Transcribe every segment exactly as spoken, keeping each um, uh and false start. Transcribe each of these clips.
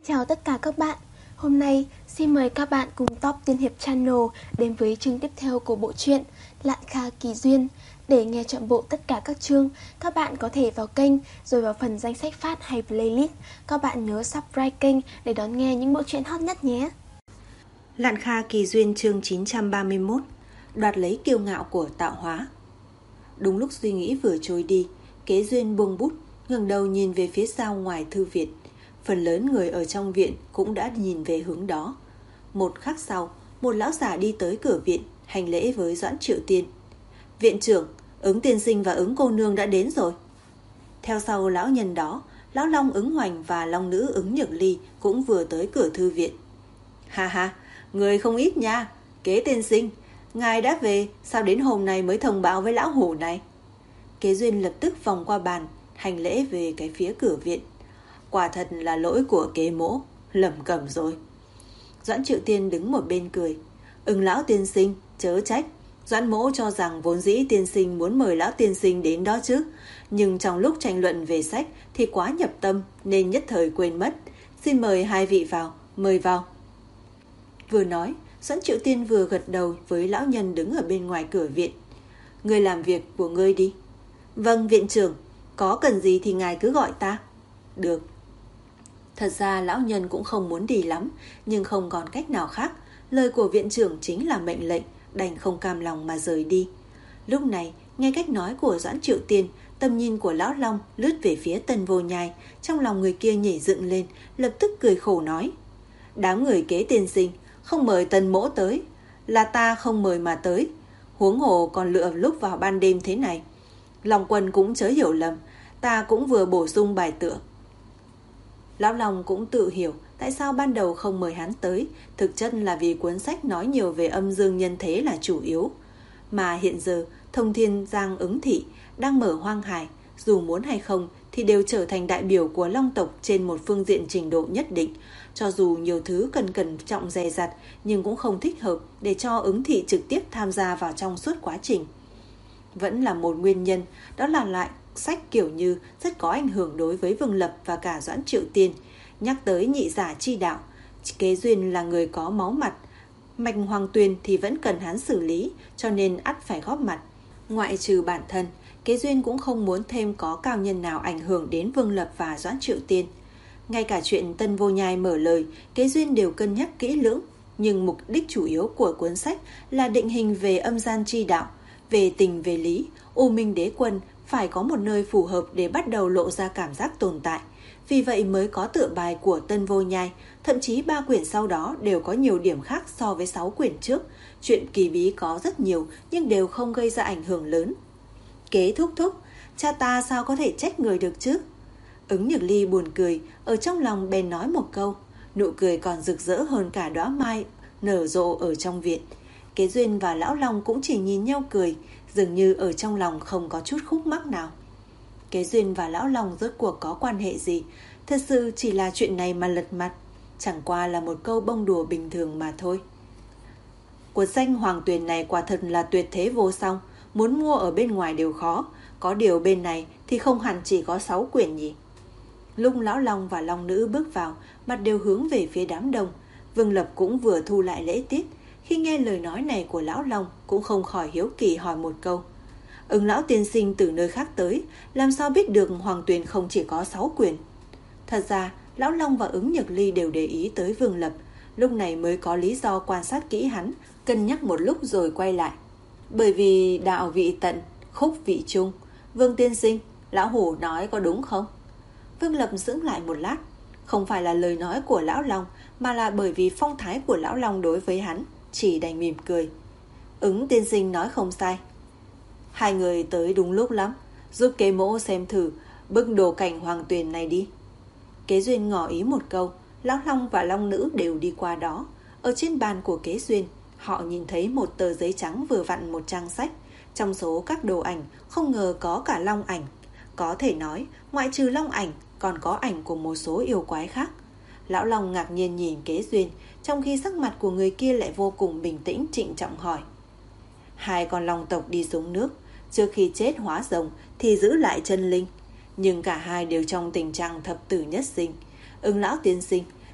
Chào tất cả các bạn. Hôm nay xin mời các bạn cùng Top Tiên Hiệp Channel đến với chương tiếp theo của bộ truyện Lạn Kha Kỳ Duyên. Để nghe trọn bộ tất cả các chương, các bạn có thể vào kênh rồi vào phần danh sách phát hay playlist. Các bạn nhớ subscribe kênh để đón nghe những bộ truyện hot nhất nhé. Lạn Kha Kỳ Duyên chương chín trăm ba mươi mốt. Đoạt lấy kiêu ngạo của tạo hóa. Đúng lúc suy nghĩ vừa trôi đi, Kế Duyên buông bút, ngẩng đầu nhìn về phía sau ngoài thư viện. Phần lớn người ở trong viện cũng đã nhìn về hướng đó. Một khắc sau, một lão già đi tới cửa viện, hành lễ với Doãn Triệu Tiên. Viện trưởng, Ứng tiên sinh và Ứng cô nương đã đến rồi. Theo sau lão nhân đó, lão Long Ứng Hoành và Long nữ Ứng Nhược Ly cũng vừa tới cửa thư viện. Ha ha, người không ít nha. Kế tiên sinh, ngài đã về, sao đến hôm nay mới thông báo với lão hủ này? Kế Duyên lập tức vòng qua bàn, hành lễ về cái phía cửa viện. Quả thật là lỗi của Kế mỗ, lầm cẩm rồi. Doãn Triệu Tiên đứng một bên cười. Ưng lão tiên sinh, chớ trách. Doãn mỗ cho rằng vốn dĩ tiên sinh muốn mời lão tiên sinh đến đó chứ, nhưng trong lúc tranh luận về sách thì quá nhập tâm nên nhất thời quên mất. Xin mời hai vị vào, mời vào. Vừa nói, Doãn Triệu Tiên vừa gật đầu với lão nhân đứng ở bên ngoài cửa viện. Ngươi làm việc của ngươi đi. Vâng viện trưởng, có cần gì thì ngài cứ gọi ta. Được. Thật ra lão nhân cũng không muốn đi lắm, nhưng không còn cách nào khác. Lời của viện trưởng chính là mệnh lệnh, đành không cam lòng mà rời đi. Lúc này, nghe cách nói của Doãn Triệu Tiên, tầm nhìn của lão Long lướt về phía Tân Vô Nhai. Trong lòng người kia nhảy dựng lên, lập tức cười khổ nói. Đám người Kế tiên sinh, không mời Tân mỗ tới, là ta không mời mà tới. Huống hồ còn lựa lúc vào ban đêm thế này. Long quân cũng chớ hiểu lầm, ta cũng vừa bổ sung bài tựa. Lão Long cũng tự hiểu tại sao ban đầu không mời hắn tới, thực chất là vì cuốn sách nói nhiều về âm dương nhân thế là chủ yếu. Mà hiện giờ, Thông Thiên Giang Ứng Thị đang mở hoang hải, dù muốn hay không thì đều trở thành đại biểu của Long tộc trên một phương diện trình độ nhất định. Cho dù nhiều thứ cần cẩn trọng dè dặt, nhưng cũng không thích hợp để cho Ứng Thị trực tiếp tham gia vào trong suốt quá trình. Vẫn là một nguyên nhân, đó là loại sách kiểu như rất có ảnh hưởng đối với Vương Lập và cả Doãn Triệu Tiên. Nhắc tới nhị giả chi đạo, Kế Duyên là người có máu mặt, mạch Hoàng Tuyền thì vẫn cần hắn xử lý, cho nên ắt phải góp mặt. Ngoại trừ bản thân, Kế Duyên cũng không muốn thêm có cao nhân nào ảnh hưởng đến Vương Lập và Doãn Triệu Tiên. Ngay cả chuyện Tân Vô Nhai mở lời, Kế Duyên đều cân nhắc kỹ lưỡng, nhưng mục đích chủ yếu của cuốn sách là định hình về âm gian chi đạo. Về tình về lý, U Minh Đế Quân phải có một nơi phù hợp để bắt đầu lộ ra cảm giác tồn tại. Vì vậy mới có tựa bài của Tân Vô Nhai, thậm chí ba quyển sau đó đều có nhiều điểm khác so với sáu quyển trước. Chuyện kỳ bí có rất nhiều nhưng đều không gây ra ảnh hưởng lớn. Kế thúc thúc, cha ta sao có thể trách người được chứ? Ứng Nhược Ly buồn cười, ở trong lòng bèn nói một câu, nụ cười còn rực rỡ hơn cả đóa mai nở rộ ở trong viện. Kế Duyên và lão Long cũng chỉ nhìn nhau cười, dường như ở trong lòng không có chút khúc mắc nào. Kế Duyên và lão Long rốt cuộc có quan hệ gì? Thật sự chỉ là chuyện này mà lật mặt, chẳng qua là một câu bông đùa bình thường mà thôi. Cuốn danh Hoàng Tuyền này quả thật là tuyệt thế vô song, muốn mua ở bên ngoài đều khó, có điều bên này thì không hẳn chỉ có sáu quyển nhỉ. Lúc lão Long và Long nữ bước vào, mặt đều hướng về phía đám đông. Vương Lập cũng vừa thu lại lễ tiết, khi nghe lời nói này của lão Long cũng không khỏi hiếu kỳ hỏi một câu. Ứng lão tiên sinh từ nơi khác tới, làm sao biết được Hoàng Tuyền không chỉ có sáu quyển? Thật ra, lão Long và Ứng Nhược Ly đều để ý tới Vương Lập, lúc này mới có lý do quan sát kỹ hắn, cân nhắc một lúc rồi quay lại. Bởi vì đạo vị tận, khúc vị trung. Vương tiên sinh, lão hủ nói có đúng không? Vương Lập sững lại một lát, không phải là lời nói của lão Long, mà là bởi vì phong thái của lão Long đối với hắn, chỉ đành mỉm cười. Ứng tiên sinh nói không sai. Hai người tới đúng lúc lắm, giúp Kế mỗ xem thử bức đồ cảnh Hoàng Tuyền này đi. Kế Duyên ngỏ ý một câu, lão Long và Long nữ đều đi qua đó. Ở trên bàn của Kế Duyên, họ nhìn thấy một tờ giấy trắng vừa vặn một trang sách. Trong số các đồ ảnh, không ngờ có cả long ảnh. Có thể nói, ngoại trừ long ảnh, còn có ảnh của một số yêu quái khác. Lão Long ngạc nhiên nhìn Kế Duyên, trong khi sắc mặt của người kia lại vô cùng bình tĩnh trịnh trọng hỏi. Hai con long tộc đi xuống nước, trước khi chết hóa rồng thì giữ lại chân linh. Nhưng cả hai đều trong tình trạng thập tử nhất sinh. Ứng lão tiên sinh,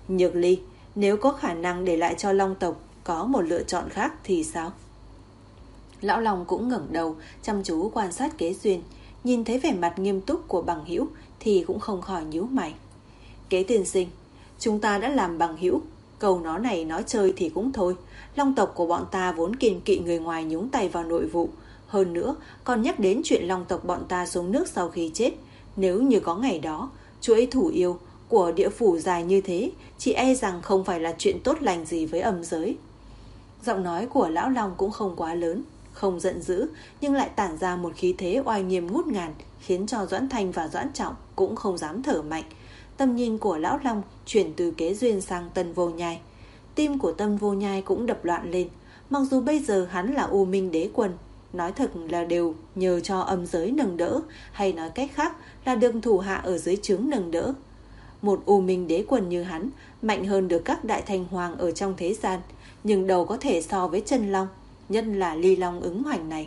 Nhược Ly, nếu có khả năng để lại cho Long tộc có một lựa chọn khác thì sao? Lão Long cũng ngẩng đầu chăm chú quan sát Kế Duyên, nhìn thấy vẻ mặt nghiêm túc của bằng hữu thì cũng không khỏi nhíu mày. Kế tiên sinh, chúng ta đã làm bằng hữu, câu nói này nói chơi thì cũng thôi. Long tộc của bọn ta vốn kiêng kỵ người ngoài nhúng tay vào nội vụ, hơn nữa còn nhắc đến chuyện Long tộc bọn ta xuống nước sau khi chết. Nếu như có ngày đó, chuỗi thủ yêu của địa phủ dài như thế, chỉ e rằng không phải là chuyện tốt lành gì với âm giới. Giọng nói của Lão Long cũng không quá lớn, không giận dữ, nhưng lại tản ra một khí thế oai nghiêm ngút ngàn, khiến cho Doãn Thanh và Doãn Trọng cũng không dám thở mạnh. Tầm nhìn của Lão Long chuyển từ Kế Duyên sang Tân Vô Nhai. Tim của Tân Vô Nhai cũng đập loạn lên. Mặc dù bây giờ hắn là U Minh Đế Quân, nói thật là đều nhờ cho âm giới nâng đỡ, hay nói cách khác là được thủ hạ ở dưới trướng nâng đỡ. Một U Minh Đế Quân như hắn mạnh hơn được các đại thành hoàng ở trong thế gian, nhưng đâu có thể so với chân long, nhất là ly long ứng hoành này.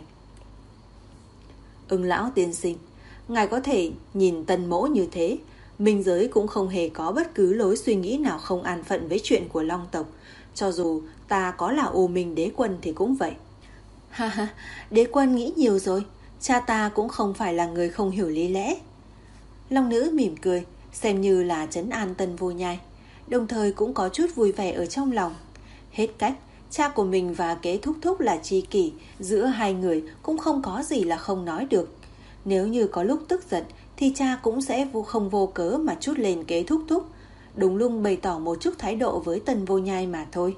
Ưng lão tiên sinh, ngài có thể nhìn Tân mỗ như thế, minh giới cũng không hề có bất cứ lối suy nghĩ nào không an phận với chuyện của Long tộc. Cho dù ta có là U Minh Đế Quân thì cũng vậy. Ha ha, Đế Quân nghĩ nhiều rồi, cha ta cũng không phải là người không hiểu lý lẽ. Long nữ mỉm cười, xem như là trấn an Tân Vô Nhai, đồng thời cũng có chút vui vẻ ở trong lòng. Hết cách, cha của mình và Kế thúc thúc là tri kỷ, giữa hai người cũng không có gì là không nói được. Nếu như có lúc tức giận thì cha cũng sẽ vô không vô cớ mà trút lên Kế thúc thúc, đúng lúc bày tỏ một chút thái độ với Tân Vô Nhai mà thôi.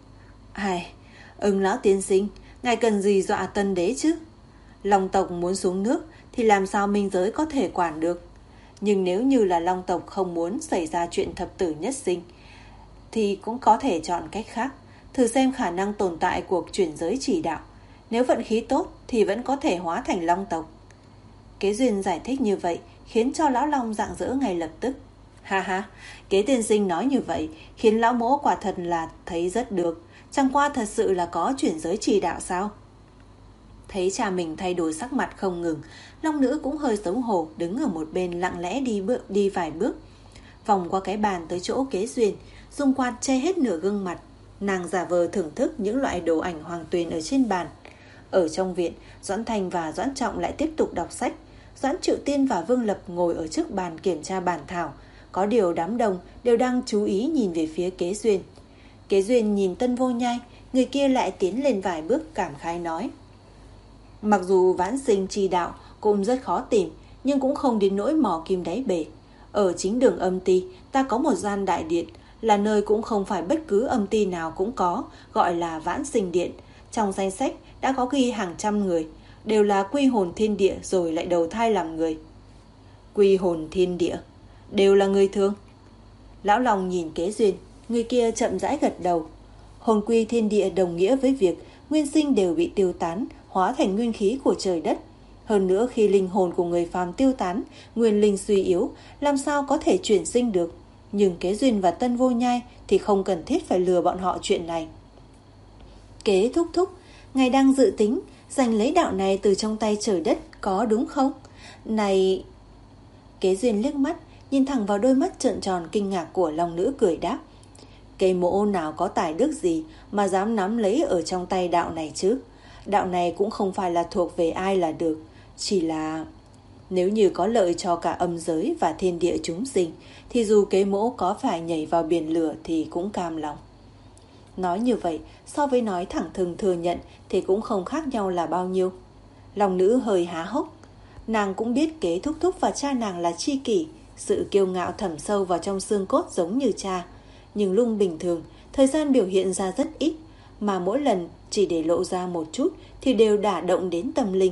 Ai, Ưng lão tiên sinh, ngài cần gì dọa Tân đế chứ? Long tộc muốn xuống nước thì làm sao minh giới có thể quản được? Nhưng nếu như là Long tộc không muốn xảy ra chuyện thập tử nhất sinh thì cũng có thể chọn cách khác, thử xem khả năng tồn tại của chuyển giới chỉ đạo. Nếu vận khí tốt thì vẫn có thể hóa thành Long tộc. Kế Duyên giải thích như vậy khiến cho Lão Long rạng rỡ ngay lập tức. Ha ha, Kế tiên sinh nói như vậy khiến lão mỗ quả thật là thấy rất được. Chẳng qua thật sự là có chuyển giới chỉ đạo sao? Thấy cha mình thay đổi sắc mặt không ngừng, Long nữ cũng hơi xấu hổ, đứng ở một bên lặng lẽ đi bước đi vài bước, vòng qua cái bàn tới chỗ Kế Duyên, dùng quạt che hết nửa gương mặt. Nàng giả vờ thưởng thức những loại đồ ảnh Hoàng Tuyền ở trên bàn. Ở trong viện, Doãn Thành và Doãn Trọng lại tiếp tục đọc sách. Doãn Triệu Tiên và Vương Lập ngồi ở trước bàn kiểm tra bản thảo. Có điều đám đông đều đang chú ý nhìn về phía Kế Duyên. Kế Duyên nhìn Tân Vô Nhai, người kia lại tiến lên vài bước cảm khái nói: mặc dù vãn sinh chi đạo cũng rất khó tìm, nhưng cũng không đến nỗi mò kim đáy bể. Ở chính đường âm ti, ta có một gian đại điện, là nơi cũng không phải bất cứ âm ti nào cũng có, gọi là vãn sinh điện. Trong danh sách đã có ghi hàng trăm người, đều là quy hồn thiên địa rồi lại đầu thai làm người. Quy hồn thiên địa, đều là người thường. Lão Long nhìn Kế Duyên, người kia chậm rãi gật đầu. Hồn quy thiên địa đồng nghĩa với việc nguyên sinh đều bị tiêu tán, hóa thành nguyên khí của trời đất. Hơn nữa khi linh hồn của người phàm tiêu tán, nguyên linh suy yếu, làm sao có thể chuyển sinh được. Nhưng Kế Duyên và Tân Vô Nhai thì không cần thiết phải lừa bọn họ chuyện này. Kế thúc thúc, ngài đang dự tính giành lấy đạo này từ trong tay trời đất, có đúng không? Này... Kế Duyên liếc mắt, nhìn thẳng vào đôi mắt trợn tròn kinh ngạc của Long nữ, cười đáp: cây mộ nào có tài đức gì mà dám nắm lấy ở trong tay đạo này chứ? Đạo này cũng không phải là thuộc về ai là được, chỉ là nếu như có lợi cho cả âm giới và thiên địa chúng sinh thì dù kế mỗ có phải nhảy vào biển lửa thì cũng cam lòng. Nói như vậy so với nói thẳng thừng thừa nhận thì cũng không khác nhau là bao nhiêu. Long nữ hơi há hốc. Nàng cũng biết Kế thúc thúc và cha nàng là tri kỷ, sự kiêu ngạo thẩm sâu vào trong xương cốt giống như cha. Nhưng lúc bình thường, thời gian biểu hiện ra rất ít, mà mỗi lần chỉ để lộ ra một chút thì đều đả động đến tâm linh.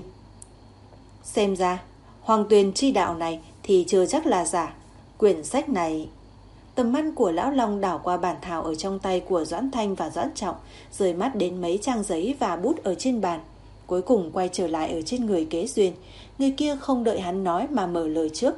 Xem ra, Hoàng Tuyền chi đạo này thì chưa chắc là giả. Quyển sách này... Tầm mắt của Lão Long đảo qua bản thảo ở trong tay của Doãn Thanh và Doãn Trọng, rời mắt đến mấy trang giấy và bút ở trên bàn. Cuối cùng quay trở lại ở trên người Kế Duyên. Người kia không đợi hắn nói mà mở lời trước.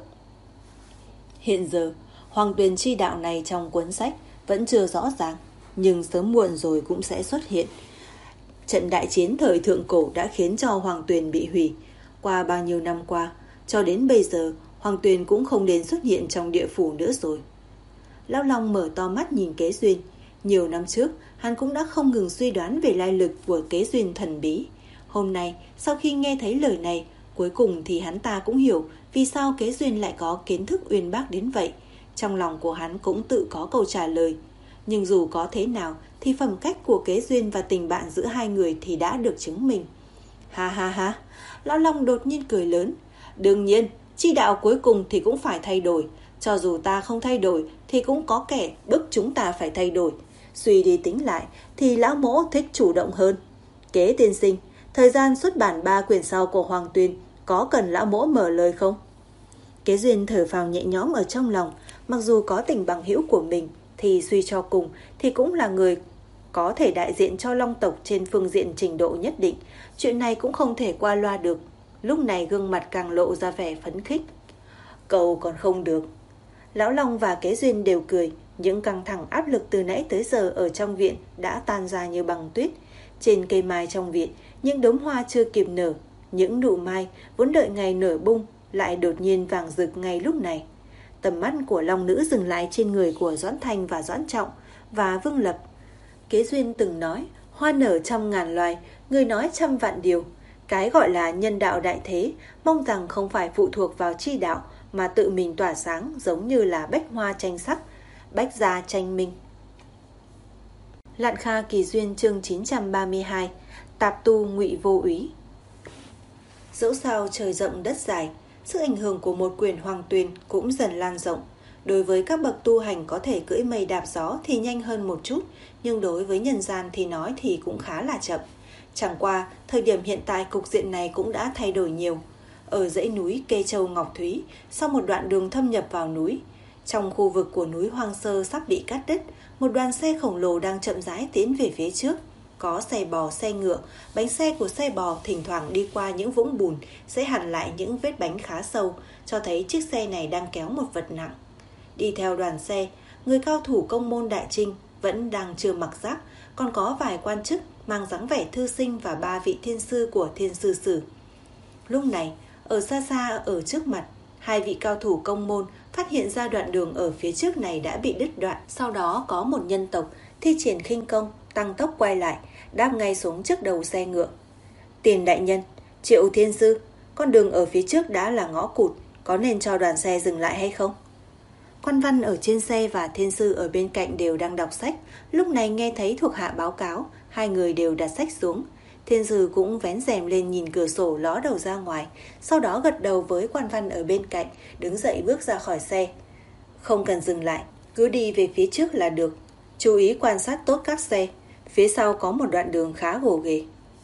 Hiện giờ, Hoàng Tuyền chi đạo này trong cuốn sách vẫn chưa rõ ràng, nhưng sớm muộn rồi cũng sẽ xuất hiện. Trận đại chiến thời thượng cổ đã khiến cho Hoàng Tuyền bị hủy. Qua bao nhiêu năm qua, cho đến bây giờ, Hoàng Tuyền cũng không đến xuất hiện trong địa phủ nữa rồi. Lão Long mở to mắt nhìn Kế Duyên. Nhiều năm trước, hắn cũng đã không ngừng suy đoán về lai lịch của Kế Duyên thần bí. Hôm nay, sau khi nghe thấy lời này, cuối cùng thì hắn ta cũng hiểu vì sao Kế Duyên lại có kiến thức uyên bác đến vậy. Trong lòng của hắn cũng tự có câu trả lời. Nhưng dù có thế nào thì phẩm cách của Kế Duyên và tình bạn giữa hai người thì đã được chứng minh. Ha ha ha, Lão Long đột nhiên cười lớn. Đương nhiên, chi đạo cuối cùng thì cũng phải thay đổi. Cho dù ta không thay đổi thì cũng có kẻ bức chúng ta phải thay đổi. Suy đi tính lại thì lão mỗ thích chủ động hơn. Kế tiên sinh, thời gian xuất bản ba quyển sau của Hoàng Tuyên có cần lão mỗ mở lời không? Kế Duyên thở phào nhẹ nhõm ở trong lòng. Mặc dù có tình bằng hữu của mình thì suy cho cùng thì cũng là người có thể đại diện cho Long tộc trên phương diện trình độ nhất định. Chuyện này cũng không thể qua loa được. Lúc này gương mặt càng lộ ra vẻ phấn khích. Cậu còn không được. Lão Long và Kế Duyên đều cười. Những căng thẳng áp lực từ nãy tới giờ ở trong viện đã tan ra như băng tuyết. Trên cây mai trong viện, những đốm hoa chưa kịp nở, những nụ mai vốn đợi ngày nở bung lại đột nhiên vàng rực ngay lúc này. Tầm mắt của Long nữ dừng lại trên người của Doãn Thanh và Doãn Trọng và Vương Lập. Kế Duyên từng nói, hoa nở trăm ngàn loài, người nói trăm vạn điều. Cái gọi là nhân đạo đại thế, mong rằng không phải phụ thuộc vào chi đạo mà tự mình tỏa sáng, giống như là bách hoa tranh sắc, bách gia tranh minh. Lạn Kha Kỳ Duyên chương chín trăm ba mươi hai. Tạp tu ngụy vô úy. Dẫu sao trời rộng đất dài, sức ảnh hưởng của một quyển Hoàng Tuyên cũng dần lan rộng. Đối với các bậc tu hành có thể cưỡi mây đạp gió thì nhanh hơn một chút, nhưng đối với nhân gian thì nói thì cũng khá là chậm. Chẳng qua, thời điểm hiện tại cục diện này cũng đã thay đổi nhiều. Ở dãy núi Kê Châu Ngọc Thúy, sau một đoạn đường thâm nhập vào núi, trong khu vực của núi hoang sơ sắp bị cắt đứt, một đoàn xe khổng lồ đang chậm rãi tiến về phía trước. Có xe bò, xe ngựa, bánh xe của xe bò thỉnh thoảng đi qua những vũng bùn, sẽ hằn lại những vết bánh khá sâu, cho thấy chiếc xe này đang kéo một vật nặng. Đi theo đoàn xe, người cao thủ công môn Đại Trinh vẫn đang chưa mặc giáp, còn có vài quan chức mang dáng vẻ thư sinh và ba vị thiên sư của Thiên Sư Sử. Lúc này, ở xa xa ở trước mặt, hai vị cao thủ công môn phát hiện ra đoạn đường ở phía trước này đã bị đứt đoạn. Sau đó có một nhân tộc thi triển khinh công, tăng tốc quay lại, đáp ngay xuống trước đầu xe ngựa. Tiền đại nhân, Triệu Thiên Sư, con đường ở phía trước đã là ngõ cụt, có nên cho đoàn xe dừng lại hay không? Quan văn ở trên xe và thiên sư ở bên cạnh đều đang đọc sách. Lúc này nghe thấy thuộc hạ báo cáo, hai người đều đặt sách xuống. Thiên sư cũng vén rèm lên nhìn cửa sổ ló đầu ra ngoài, sau đó gật đầu với quan văn ở bên cạnh, đứng dậy bước ra khỏi xe. Không cần dừng lại, cứ đi về phía trước là được. Chú ý quan sát tốt các xe, phía sau có một đoạn đường khá gồ ghề.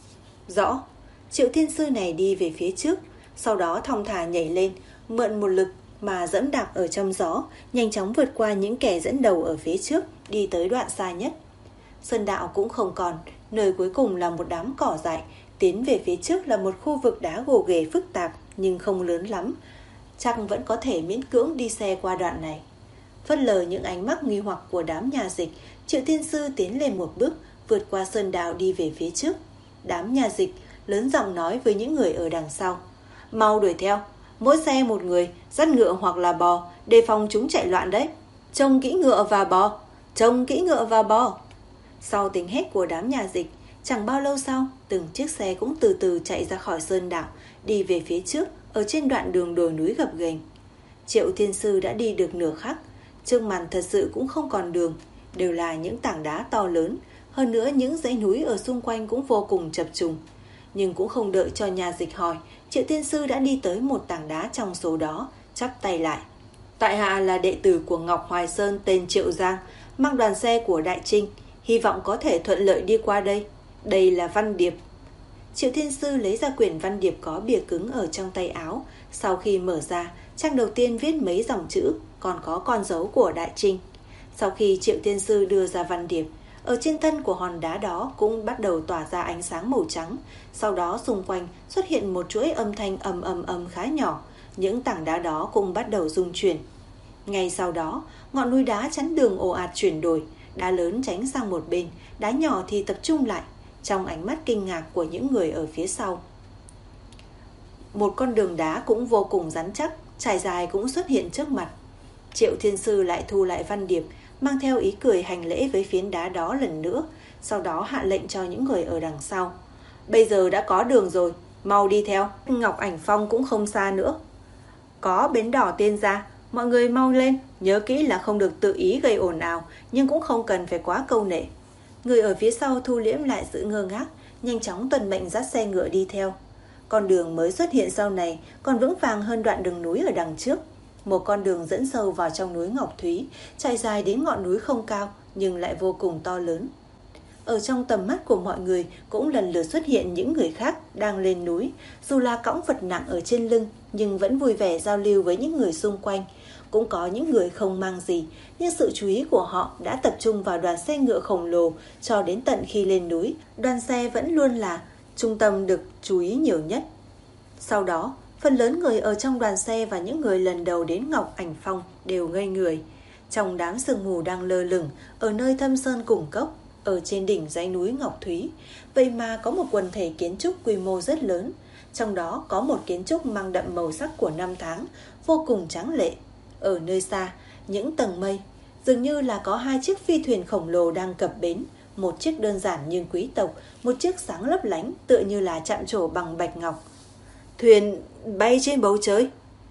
Rõ. Triệu thiên sư này đi về phía trước, sau đó thong thả nhảy lên, mượn một lực mà dẫm đạp ở trong gió, nhanh chóng vượt qua những kẻ dẫn đầu ở phía trước, đi tới đoạn xa nhất. Sơn đạo cũng không còn, nơi cuối cùng là một đám cỏ dại, tiến về phía trước là một khu vực đá gồ ghề phức tạp nhưng không lớn lắm, chắc vẫn có thể miễn cưỡng đi xe qua đoạn này. Phớt lờ những ánh mắt nghi hoặc của đám nhà dịch, Triệu Thiên Sư tiến lên một bước, vượt qua sơn đạo đi về phía trước. Đám nhà dịch lớn giọng nói với những người ở đằng sau: mau đuổi theo, mỗi xe một người, dắt ngựa hoặc là bò, đề phòng chúng chạy loạn đấy. Trông kỹ ngựa và bò, trông kỹ ngựa và bò. Sau tiếng hét của đám nhà dịch, chẳng bao lâu sau, từng chiếc xe cũng từ từ chạy ra khỏi sơn đạo, đi về phía trước ở trên đoạn đường đồi núi gập ghềnh. Triệu Thiên Sư đã đi được nửa khắc, trước mặt thật sự cũng không còn đường, đều là những tảng đá to lớn, hơn nữa những dãy núi ở xung quanh cũng vô cùng chập trùng. Nhưng cũng không đợi cho nhà dịch hỏi, Triệu Thiên Sư đã đi tới một tảng đá trong số đó, chắp tay lại. Tại hạ là đệ tử của Ngọc Hoài Sơn tên Triệu Giang, mang đoàn xe của Đại Trinh, hy vọng có thể thuận lợi đi qua đây. Đây là văn điệp. Triệu Thiên Sư lấy ra quyển văn điệp có bìa cứng ở trong tay áo. Sau khi mở ra, trang đầu tiên viết mấy dòng chữ, còn có con dấu của Đại Trinh. Sau khi Triệu Thiên Sư đưa ra văn điệp, ở trên thân của hòn đá đó cũng bắt đầu tỏa ra ánh sáng màu trắng. Sau đó xung quanh xuất hiện một chuỗi âm thanh ầm ầm ầm khá nhỏ. Những tảng đá đó cũng bắt đầu rung chuyển. Ngay sau đó, ngọn núi đá chắn đường ồ ạt chuyển đổi, đá lớn tránh sang một bên, đá nhỏ thì tập trung lại, trong ánh mắt kinh ngạc của những người ở phía sau. Một con đường đá cũng vô cùng rắn chắc, trải dài cũng xuất hiện trước mặt. Triệu Thiên Sư lại thu lại văn điệp, mang theo ý cười hành lễ với phiến đá đó lần nữa, sau đó hạ lệnh cho những người ở đằng sau. Bây giờ đã có đường rồi, mau đi theo, Ngọc Ảnh Phong cũng không xa nữa. Có bến đỏ Tiên Gia, mọi người mau lên, nhớ kỹ là không được tự ý gây ồn ào, nhưng cũng không cần phải quá câu nệ. Người ở phía sau thu liễm lại sự ngơ ngác, nhanh chóng tuân mệnh dắt xe ngựa đi theo. Con đường mới xuất hiện sau này còn vững vàng hơn đoạn đường núi ở đằng trước. Một con đường dẫn sâu vào trong núi Ngọc Thúy, chạy dài đến ngọn núi không cao nhưng lại vô cùng to lớn. Ở trong tầm mắt của mọi người cũng lần lượt xuất hiện những người khác đang lên núi, dù là cõng vật nặng ở trên lưng nhưng vẫn vui vẻ giao lưu với những người xung quanh. Cũng có những người không mang gì, nhưng sự chú ý của họ đã tập trung vào đoàn xe ngựa khổng lồ cho đến tận khi lên núi. Đoàn xe vẫn luôn là trung tâm được chú ý nhiều nhất. Sau đó, phần lớn người ở trong đoàn xe và những người lần đầu đến Ngọc Ảnh Phong đều ngây người. Trong đám sương mù đang lơ lửng ở nơi thâm sơn cùng cốc, ở trên đỉnh dãy núi Ngọc Thúy, vậy mà có một quần thể kiến trúc quy mô rất lớn. Trong đó có một kiến trúc mang đậm màu sắc của năm tháng, vô cùng tráng lệ. Ở nơi xa, những tầng mây, dường như là có hai chiếc phi thuyền khổng lồ đang cập bến. Một chiếc đơn giản nhưng quý tộc, một chiếc sáng lấp lánh tựa như là chạm trổ bằng bạch ngọc. Thuyền bay trên bầu trời.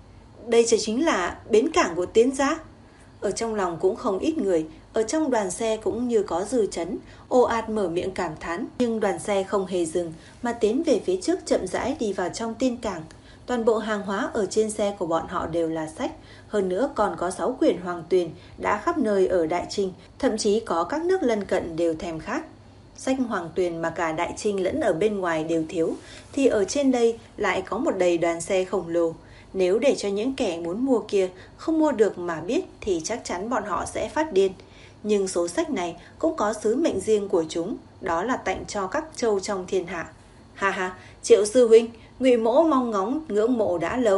Đây chính là bến cảng của Tiên Gia. Ở trong lòng cũng không ít người, ở trong đoàn xe cũng như có dư chấn, ồ ạt mở miệng cảm thán. Nhưng đoàn xe không hề dừng mà tiến về phía trước chậm rãi đi vào trong tiên cảng. Toàn bộ hàng hóa ở trên xe của bọn họ đều là sách, hơn nữa còn có sáu quyển hoàng tuyền đã khắp nơi ở Đại Trinh, thậm chí có các nước lân cận đều thèm khát. Sách hoàng tuyền mà cả Đại Trinh lẫn ở bên ngoài đều thiếu, thì ở trên đây lại có một đầy đoàn xe khổng lồ. Nếu để cho những kẻ muốn mua kia không mua được mà biết thì chắc chắn bọn họ sẽ phát điên. Nhưng số sách này cũng có sứ mệnh riêng của chúng, đó là tặng cho các châu trong thiên hạ. Ha ha, Triệu sư huynh, Ngụy mỗ mong ngóng ngưỡng mộ đã lâu.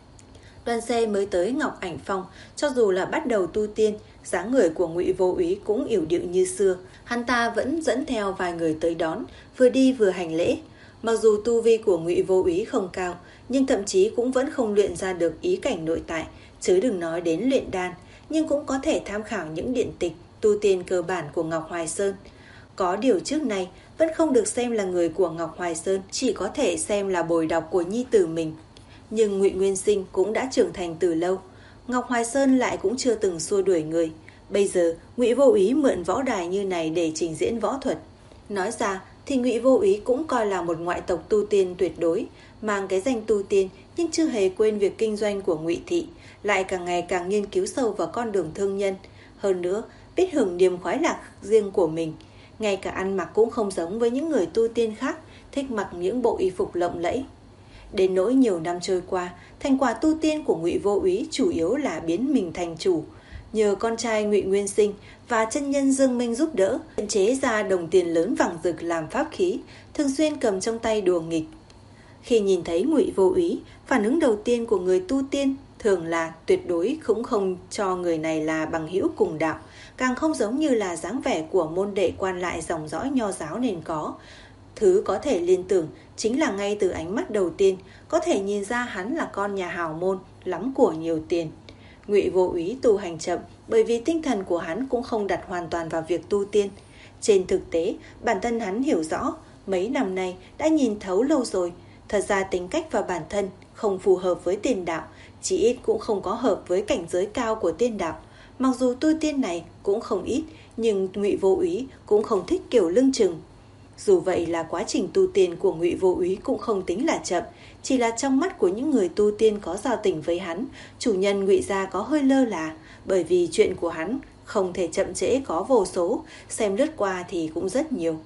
Đoàn xe mới tới Ngọc Ảnh Phong, cho dù là bắt đầu tu tiên, dáng người của Ngụy Vô Úy cũng yểu điệu như xưa. Hắn ta vẫn dẫn theo vài người tới đón, vừa đi vừa hành lễ. Mặc dù tu vi của Ngụy Vô Úy không cao, nhưng thậm chí cũng vẫn không luyện ra được ý cảnh nội tại, chứ đừng nói đến luyện đan, nhưng cũng có thể tham khảo những điện tịch tu tiên cơ bản của Ngọc Hoài Sơn. Có điều trước này vẫn không được xem là người của Ngọc Hoài Sơn, chỉ có thể xem là bồi đọc của nhi tử mình. Nhưng Ngụy Nguyên Sinh cũng đã trưởng thành từ lâu, Ngọc Hoài Sơn lại cũng chưa từng xua đuổi người. Bây giờ Ngụy Vô Úy mượn võ đài như này để trình diễn võ thuật. Nói ra thì Ngụy Vô Úy cũng coi là một ngoại tộc tu tiên tuyệt đối, mang cái danh tu tiên nhưng chưa hề quên việc kinh doanh của Ngụy thị, lại càng ngày càng nghiên cứu sâu vào con đường thương nhân. Hơn nữa biết hưởng niềm khoái lạc riêng của mình, ngay cả ăn mặc cũng không giống với những người tu tiên khác, thích mặc những bộ y phục lộng lẫy. Đến nỗi nhiều năm trôi qua, thành quả tu tiên của Ngụy Vô Úy chủ yếu là biến mình thành chủ. Nhờ con trai Ngụy Nguyên Sinh và chân nhân Dương Minh giúp đỡ, luyện chế ra đồng tiền lớn vàng rực làm pháp khí, thường xuyên cầm trong tay đùa nghịch. Khi nhìn thấy Ngụy Vô Úy, phản ứng đầu tiên của người tu tiên thường là tuyệt đối cũng không cho người này là bằng hữu cùng đạo, càng không giống như là dáng vẻ của môn đệ quan lại dòng dõi nho giáo nên có. Thứ có thể liên tưởng chính là ngay từ ánh mắt đầu tiên có thể nhìn ra hắn là con nhà hào môn, lắm của nhiều tiền. Ngụy Vô Úy tu hành chậm bởi vì tinh thần của hắn cũng không đặt hoàn toàn vào việc tu tiên. Trên thực tế, bản thân hắn hiểu rõ, mấy năm nay đã nhìn thấu lâu rồi, thật ra tính cách và bản thân không phù hợp với tiên đạo, chỉ ít cũng không có hợp với cảnh giới cao của tiên đạo. Mặc dù tu tiên này cũng không ít, nhưng Ngụy Vô Úy cũng không thích kiểu lưng chừng. Dù vậy là quá trình tu tiên của Ngụy Vô Úy cũng không tính là chậm, chỉ là trong mắt của những người tu tiên có giao tình với hắn, chủ nhân Ngụy gia có hơi lơ là, bởi vì chuyện của hắn không thể chậm trễ có vô số, xem lướt qua thì cũng rất nhiều.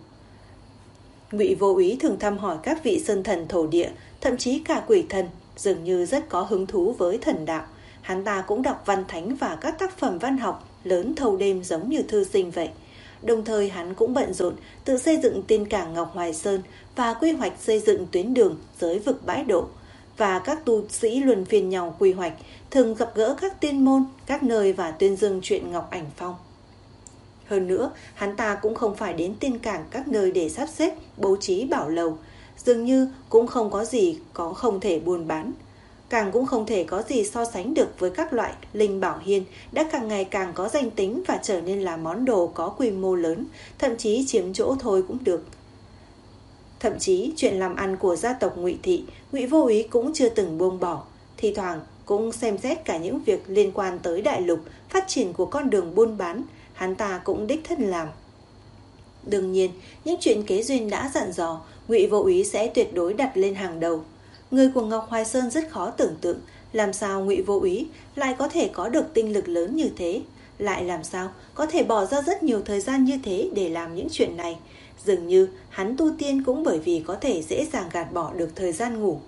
Ngụy Vô Úy thường thăm hỏi các vị sơn thần thổ địa, thậm chí cả quỷ thần, dường như rất có hứng thú với thần đạo. Hắn ta cũng đọc văn thánh và các tác phẩm văn học lớn thâu đêm giống như thư sinh vậy. Đồng thời hắn cũng bận rộn tự xây dựng tiên cảng Ngọc Hoài Sơn và quy hoạch xây dựng tuyến đường giới vực bãi độ. Và các tu sĩ luân phiên nhau quy hoạch, thường gặp gỡ các tiên môn, các nơi và tuyên dương chuyện Ngọc Ảnh Phong. Hơn nữa, hắn ta cũng không phải đến tiên cảng các nơi để sắp xếp, bố trí bảo lầu. Dường như cũng không có gì có không thể buôn bán. càng cũng không thể có gì so sánh được với các loại linh bảo hiên đã càng ngày càng có danh tính và trở nên là món đồ có quy mô lớn, thậm chí chiếm chỗ thôi cũng được. Thậm chí chuyện làm ăn của gia tộc Ngụy Thị, Ngụy Vô Úy cũng chưa từng buông bỏ, thi thoảng cũng xem xét cả những việc liên quan tới đại lục, phát triển của con đường buôn bán, hắn ta cũng đích thân làm. Đương nhiên, những chuyện Kế Duyên đã dặn dò, Ngụy Vô Úy sẽ tuyệt đối đặt lên hàng đầu. Người của Ngọc Hoài Sơn rất khó tưởng tượng, làm sao Ngụy Vô Úy lại có thể có được tinh lực lớn như thế, lại làm sao có thể bỏ ra rất nhiều thời gian như thế để làm những chuyện này. Dường như hắn tu tiên cũng bởi vì có thể dễ dàng gạt bỏ được thời gian ngủ.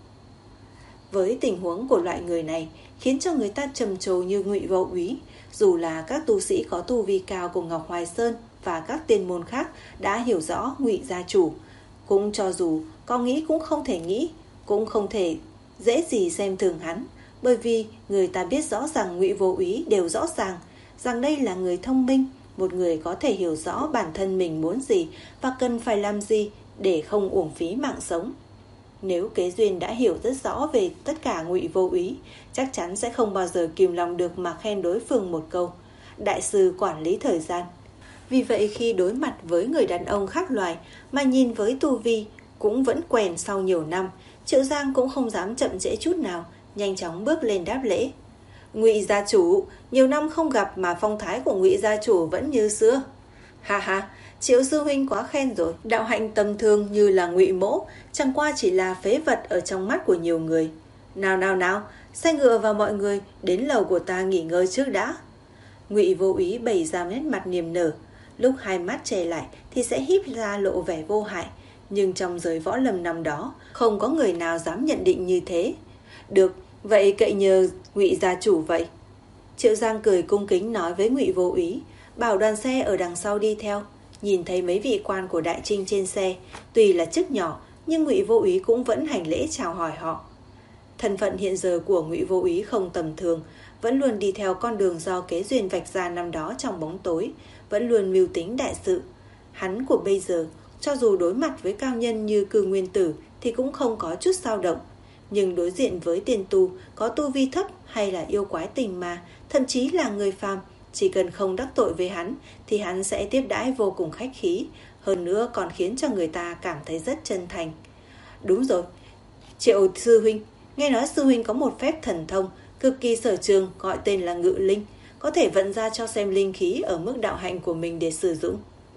Với tình huống của loại người này khiến cho người ta trầm trồ như Ngụy Vô Úy, dù là các tu sĩ có tu vi cao của Ngọc Hoài Sơn và các tiên môn khác đã hiểu rõ Ngụy gia chủ, cũng cho dù có nghĩ cũng không thể nghĩ, cũng không thể dễ gì xem thường hắn, bởi vì người ta biết rõ rằng Ngụy Vô Úy đều rõ ràng rằng đây là người thông minh, một người có thể hiểu rõ bản thân mình muốn gì và cần phải làm gì để không uổng phí mạng sống. Nếu Kế Duyên đã hiểu rất rõ về tất cả Ngụy Vô Úy, chắc chắn sẽ không bao giờ kìm lòng được mà khen đối phương một câu: đại sư quản lý thời gian. Vì vậy khi đối mặt với người đàn ông khác loài mà nhìn với tu vi cũng vẫn quèn sau nhiều năm, Triệu Giang cũng không dám chậm trễ chút nào, nhanh chóng bước lên đáp lễ. Ngụy gia chủ, nhiều năm không gặp mà phong thái của Ngụy gia chủ vẫn như xưa. Ha ha, Triệu sư huynh quá khen rồi, đạo hạnh tầm thường như là Ngụy mỗ chẳng qua chỉ là phế vật ở trong mắt của nhiều người. Nào nào nào, xe ngựa vào mọi người, đến lầu của ta nghỉ ngơi trước đã. Ngụy Vô Úy bày ra nét mặt niềm nở, lúc hai mắt che lại thì sẽ híp ra lộ vẻ vô hại, nhưng trong giới võ lâm năm đó không có người nào dám nhận định như thế. Được, vậy cậy nhờ Ngụy gia chủ vậy. Triệu Giang cười cung kính nói với Ngụy Vô Úy, bảo đoàn xe ở đằng sau đi theo. Nhìn thấy mấy vị quan của Đại Trinh trên xe, tuy là chức nhỏ nhưng Ngụy Vô Úy cũng vẫn hành lễ chào hỏi họ. Thân phận hiện giờ của Ngụy Vô Úy không tầm thường, vẫn luôn đi theo con đường do Kế Duyên vạch ra năm đó trong bóng tối, vẫn luôn mưu tính đại sự. Hắn của bây giờ, cho dù đối mặt với cao nhân như Cư Nguyên Tử thì cũng không có chút dao động, nhưng đối diện với tiền tu có tu vi thấp hay là yêu quái tình ma, thậm chí là người phàm, chỉ cần không đắc tội với hắn thì hắn sẽ tiếp đãi vô cùng khách khí, hơn nữa còn khiến cho người ta cảm thấy rất chân thành. Đúng rồi, Triệu sư huynh, nghe nói sư huynh có một phép thần thông cực kỳ sở trường gọi tên là Ngự Linh, có thể vận ra cho xem linh khí ở mức đạo hạnh của mình để sử dụng.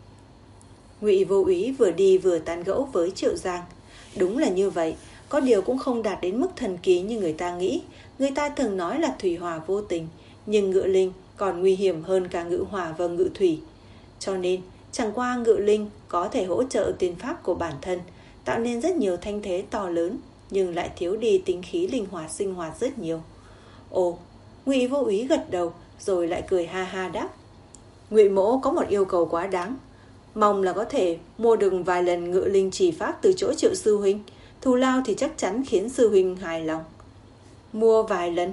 Ngụy Vô Úy vừa đi vừa tán gẫu với Triệu Giang. Đúng là như vậy, có điều cũng không đạt đến mức thần kỳ như người ta nghĩ. Người ta thường nói là thủy hỏa vô tình, nhưng Ngự Linh còn nguy hiểm hơn cả Ngự Hỏa và Ngự Thủy. Cho nên, chẳng qua Ngự Linh có thể hỗ trợ tiên pháp của bản thân, tạo nên rất nhiều thanh thế to lớn, nhưng lại thiếu đi tính khí linh hoạt sinh hoạt rất nhiều. Ồ, Ngụy Vô Úy gật đầu rồi lại cười ha ha đáp: Ngụy mỗ có một yêu cầu quá đáng, mong là có thể mua được vài lần Ngự Linh chỉ pháp từ chỗ Triệu sư huynh, thù lao thì chắc chắn khiến sư huynh hài lòng. Mua vài lần?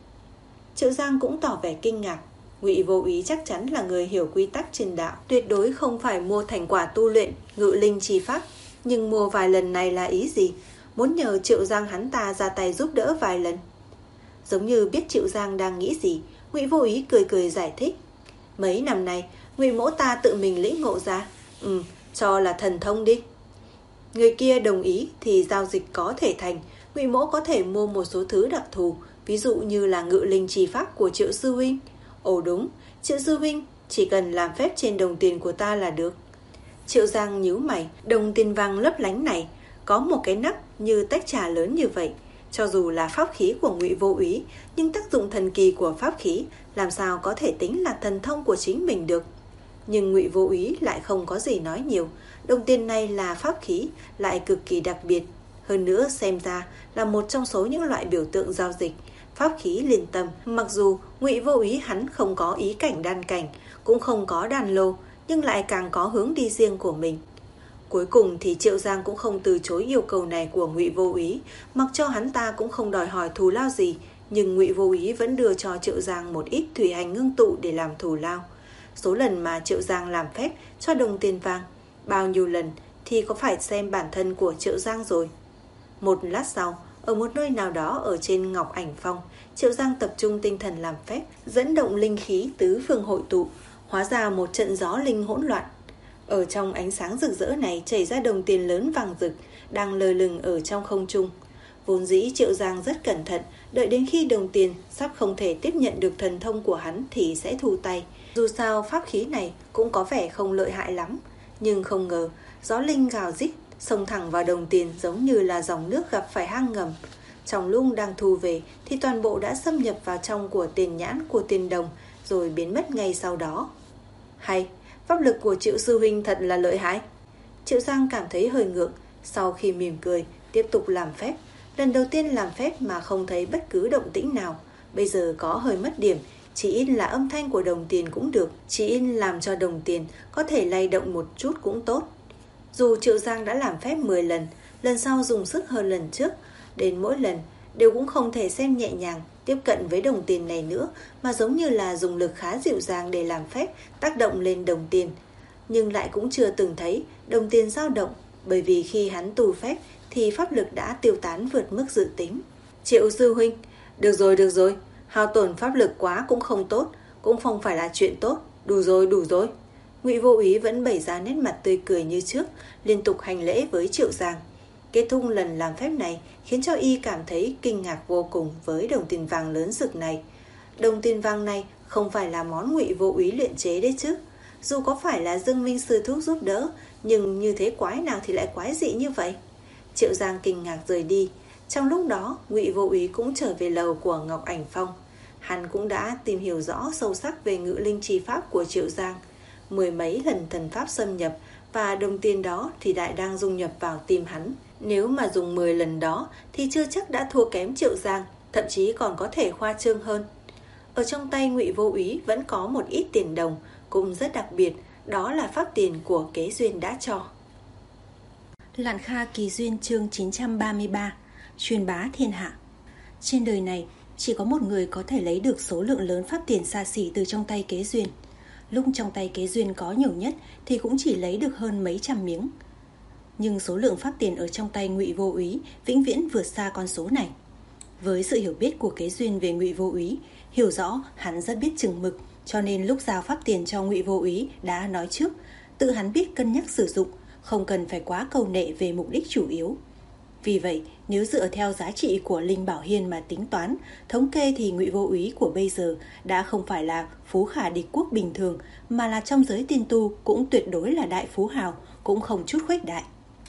Triệu Giang cũng tỏ vẻ kinh ngạc. Ngụy Vô Úy chắc chắn là người hiểu quy tắc trên đạo, tuyệt đối không phải mua thành quả tu luyện Ngự Linh chi pháp. Nhưng mua vài lần này là ý gì? Muốn nhờ Triệu Giang hắn ta ra tay giúp đỡ vài lần? Giống như biết Triệu Giang đang nghĩ gì, Ngụy Vô Úy cười cười giải thích. Mấy năm nay Ngụy mỗ ta tự mình lĩnh ngộ ra, Ừ, cho là thần thông đi. Người kia đồng ý thì giao dịch có thể thành. Ngụy mỗ có thể mua một số thứ đặc thù, ví dụ như là Ngự Linh chi pháp của Triệu sư huynh. Ồ đúng, Triệu sư huynh chỉ cần làm phép trên đồng tiền của ta là được. Triệu Giang nhíu mày, đồng tiền vàng lấp lánh này có một cái nắp như tách trà lớn như vậy. Cho dù là pháp khí của Ngụy Vô Úy, nhưng tác dụng thần kỳ của pháp khí làm sao có thể tính là thần thông của chính mình được. Nhưng Ngụy Vô Úy lại không có gì nói nhiều. Đồng tiền này là pháp khí, lại cực kỳ đặc biệt. Hơn nữa xem ra là một trong số những loại biểu tượng giao dịch pháp khí liên tâm. Mặc dù Ngụy Vô Úy hắn không có ý cảnh đan cảnh, cũng không có đan lô, nhưng lại càng có hướng đi riêng của mình. Cuối cùng thì Triệu Giang cũng không từ chối yêu cầu này của Ngụy Vô Úy, mặc cho hắn ta cũng không đòi hỏi thù lao gì, nhưng Ngụy Vô Úy vẫn đưa cho Triệu Giang một ít thủy hành ngưng tụ để làm thù lao. Số lần mà Triệu Giang làm phép cho đồng tiền vàng, bao nhiêu lần thì có phải xem bản thân của Triệu Giang rồi. Một lát sau, Ở một nơi nào đó ở trên Ngọc Ảnh Phong, Triệu Giang tập trung tinh thần làm phép, dẫn động linh khí tứ phương hội tụ, hóa ra một trận gió linh hỗn loạn. Ở trong ánh sáng rực rỡ này chảy ra đồng tiền lớn vàng rực, đang lơ lửng ở trong không trung. Vốn dĩ Triệu Giang rất cẩn thận, đợi đến khi đồng tiền sắp không thể tiếp nhận được thần thông của hắn thì sẽ thu tay. Dù sao pháp khí này cũng có vẻ không lợi hại lắm, nhưng không ngờ gió linh gào rít xông thẳng vào đồng tiền giống như là dòng nước gặp phải hang ngầm. Trong lúc đang thu về thì toàn bộ đã xâm nhập vào trong của tiền nhãn của tiền đồng rồi biến mất ngay sau đó. Hay, pháp lực của Triệu sư huynh thật là lợi hại. Triệu Giang cảm thấy hơi ngượng, sau khi mỉm cười tiếp tục làm phép. Lần đầu tiên làm phép mà không thấy bất cứ động tĩnh nào, bây giờ có hơi mất điểm, chỉ ít là âm thanh của đồng tiền cũng được, chỉ ít làm cho đồng tiền có thể lay động một chút cũng tốt. Dù Triệu Giang đã làm phép mười lần, lần sau dùng sức hơn lần trước, đến mỗi lần đều cũng không thể xem nhẹ nhàng tiếp cận với đồng tiền này nữa, mà giống như là dùng lực khá dịu dàng để làm phép tác động lên đồng tiền. Nhưng lại cũng chưa từng thấy đồng tiền dao động, bởi vì khi hắn tu phép thì pháp lực đã tiêu tán vượt mức dự tính. Triệu sư huynh, được rồi được rồi, hao tổn pháp lực quá cũng không tốt, cũng không phải là chuyện tốt, đủ rồi đủ rồi. Ngụy Vô Úy vẫn bày ra nét mặt tươi cười như trước, liên tục hành lễ với Triệu Giang. Kết thúc lần làm phép này khiến cho y cảm thấy kinh ngạc vô cùng với đồng tiền vàng lớn rực này. Đồng tiền vàng này không phải là món Ngụy Vô Úy luyện chế đấy chứ. Dù có phải là Dương Minh sư thúc giúp đỡ, nhưng như thế quái nào thì lại quái dị như vậy. Triệu Giang kinh ngạc rời đi. Trong lúc đó, Ngụy Vô Úy cũng trở về lầu của Ngọc Ảnh Phong. Hắn cũng đã tìm hiểu rõ sâu sắc về ngự linh chi pháp của Triệu Giang. Mười mấy lần thần pháp xâm nhập, và đồng tiền đó thì đại đang dung nhập vào tim hắn. Nếu mà dùng mười lần đó thì chưa chắc đã thua kém Triệu Giang, thậm chí còn có thể khoa trương hơn. Ở trong tay Ngụy Vô Úy vẫn có một ít tiền đồng, cũng rất đặc biệt, đó là pháp tiền của Kế Duyên đã cho. Lạn Kha Kỳ Duyên chương chín trăm ba mươi ba, truyền bá thiên hạ. Trên đời này chỉ có một người có thể lấy được số lượng lớn pháp tiền xa xỉ từ trong tay Kế Duyên. Lúc trong tay Kế Duyên có nhiều nhất thì cũng chỉ lấy được hơn mấy trăm miếng. Nhưng số lượng pháp tiền ở trong tay Ngụy Vô Úy vĩnh viễn vượt xa con số này. Với sự hiểu biết của Kế Duyên về Ngụy Vô Úy, hiểu rõ hắn rất biết chừng mực, cho nên lúc giao pháp tiền cho Ngụy Vô Úy đã nói trước, tự hắn biết cân nhắc sử dụng, không cần phải quá cầu nệ về mục đích chủ yếu. Vì vậy, nếu dựa theo giá trị của Linh Bảo Hiên mà tính toán, thống kê thì Ngụy Vô Úy của bây giờ đã không phải là phú khả địch quốc bình thường, mà là trong giới tiên tu cũng tuyệt đối là đại phú hào, cũng không chút khuếch đại.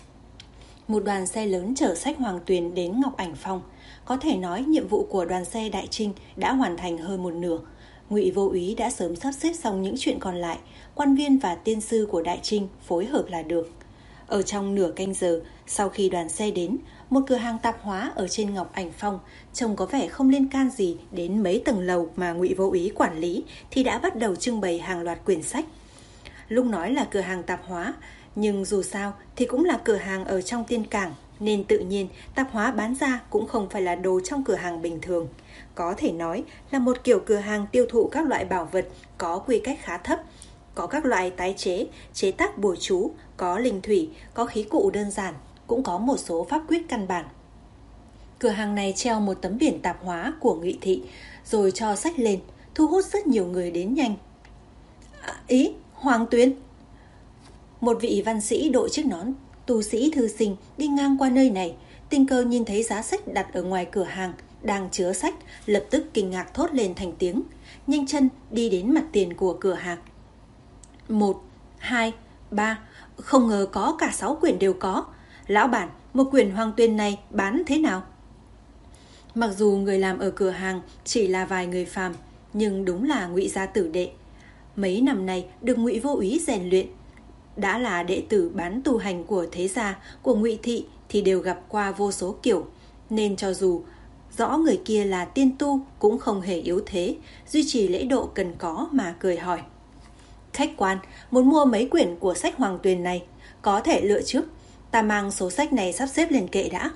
Một đoàn xe lớn chở sách Hoàng Tuyền đến Ngọc Ảnh Phong. Có thể nói nhiệm vụ của đoàn xe Đại Trinh đã hoàn thành hơn một nửa. Ngụy Vô Úy đã sớm sắp xếp xong những chuyện còn lại, quan viên và tiên sư của Đại Trinh phối hợp là được. Ở trong nửa canh giờ, sau khi đoàn xe đến, một cửa hàng tạp hóa ở trên Ngọc Ảnh Phong, trông có vẻ không liên can gì đến mấy tầng lầu mà Ngụy Vô Úy quản lý, thì đã bắt đầu trưng bày hàng loạt quyển sách. Lúc nói là cửa hàng tạp hóa, nhưng dù sao thì cũng là cửa hàng ở trong tiên cảng, nên tự nhiên tạp hóa bán ra cũng không phải là đồ trong cửa hàng bình thường. Có thể nói là một kiểu cửa hàng tiêu thụ các loại bảo vật có quy cách khá thấp, có các loại tái chế, chế tác bùa chú, có linh thủy, có khí cụ đơn giản, cũng có một số pháp quyết căn bản. Cửa hàng này treo một tấm biển tạp hóa của Ngụy thị, rồi cho sách lên, thu hút rất nhiều người đến nhanh. À, ý, Hoàng Tuyền. Một vị văn sĩ đội chiếc nón tu sĩ thư sinh đi ngang qua nơi này, tình cờ nhìn thấy giá sách đặt ở ngoài cửa hàng đang chứa sách, lập tức kinh ngạc thốt lên thành tiếng, nhanh chân đi đến mặt tiền của cửa hàng. Một, hai, ba, không ngờ có cả sáu quyển đều có. Lão bản, một quyển Hoàng Tuyền này bán thế nào? Mặc dù người làm ở cửa hàng chỉ là vài người phàm, nhưng đúng là Ngụy gia tử đệ. Mấy năm nay được Ngụy Vô Úy rèn luyện, đã là đệ tử bán tu hành của thế gia của Ngụy thị thì đều gặp qua vô số kiểu, nên cho dù rõ người kia là tiên tu cũng không hề yếu thế, duy trì lễ độ cần có mà cười hỏi. Khách quan, muốn mua mấy quyển của sách Hoàng Tuyền này, có thể lựa trước, ta mang số sách này sắp xếp lên kệ đã.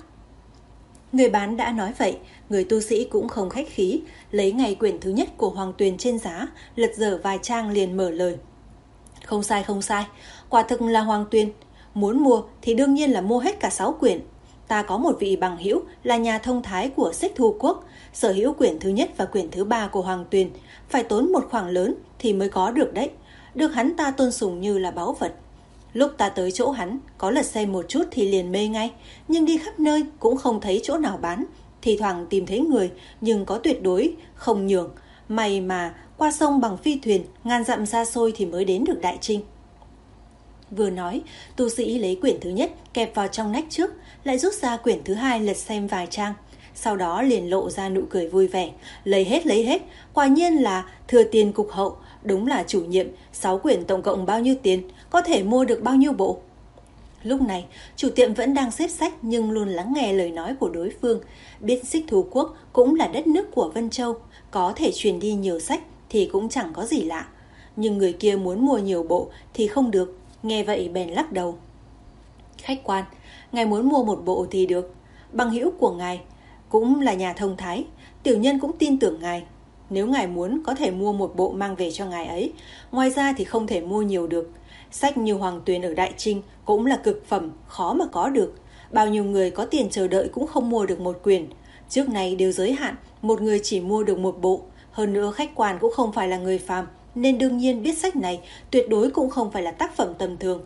Người bán đã nói vậy, người tu sĩ cũng không khách khí, lấy ngay quyển thứ nhất của Hoàng Tuyền trên giá, lật dở vài trang liền mở lời. Không sai không sai, quả thực là Hoàng Tuyền, muốn mua thì đương nhiên là mua hết cả sáu quyển. ta có một vị bằng hữu là nhà thông thái của Xích Thu Quốc, sở hữu quyển thứ nhất và quyển thứ ba của Hoàng Tuyền, phải tốn một khoản lớn thì mới có được đấy, được hắn ta tôn sùng như là báu vật. Lúc ta tới chỗ hắn, có lật xem một chút thì liền mê ngay, nhưng đi khắp nơi cũng không thấy chỗ nào bán, thì thoảng tìm thấy người, nhưng có tuyệt đối không nhường. May mà qua sông bằng phi thuyền, ngàn dặm xa xôi thì mới đến được Đại Trinh. Vừa nói, tu sĩ lấy quyển thứ nhất kẹp vào trong nách trước, lại rút ra quyển thứ hai lật xem vài trang. Sau đó liền lộ ra nụ cười vui vẻ, lấy hết lấy hết, quả nhiên là thừa tiền cục hậu, đúng là chủ nhiệm, sáu quyển tổng cộng bao nhiêu tiền, có thể mua được bao nhiêu bộ. Lúc này, chủ tiệm vẫn đang xếp sách nhưng luôn lắng nghe lời nói của đối phương, biết Xích Thú Quốc cũng là đất nước của Vân Châu, có thể truyền đi nhiều sách thì cũng chẳng có gì lạ. Nhưng người kia muốn mua nhiều bộ thì không được, nghe vậy bèn lắc đầu. Khách quan, ngài muốn mua một bộ thì được, bằng hữu của ngài cũng là nhà thông thái, tiểu nhân cũng tin tưởng ngài. Nếu ngài muốn có thể mua một bộ mang về cho ngài ấy, ngoài ra thì không thể mua nhiều được. Sách như Hoàng Tuyền ở Đại Trinh cũng là cực phẩm, khó mà có được. Bao nhiêu người có tiền chờ đợi cũng không mua được một quyển. Trước này đều giới hạn, một người chỉ mua được một bộ. Hơn nữa khách quan cũng không phải là người phàm, nên đương nhiên biết sách này tuyệt đối cũng không phải là tác phẩm tầm thường.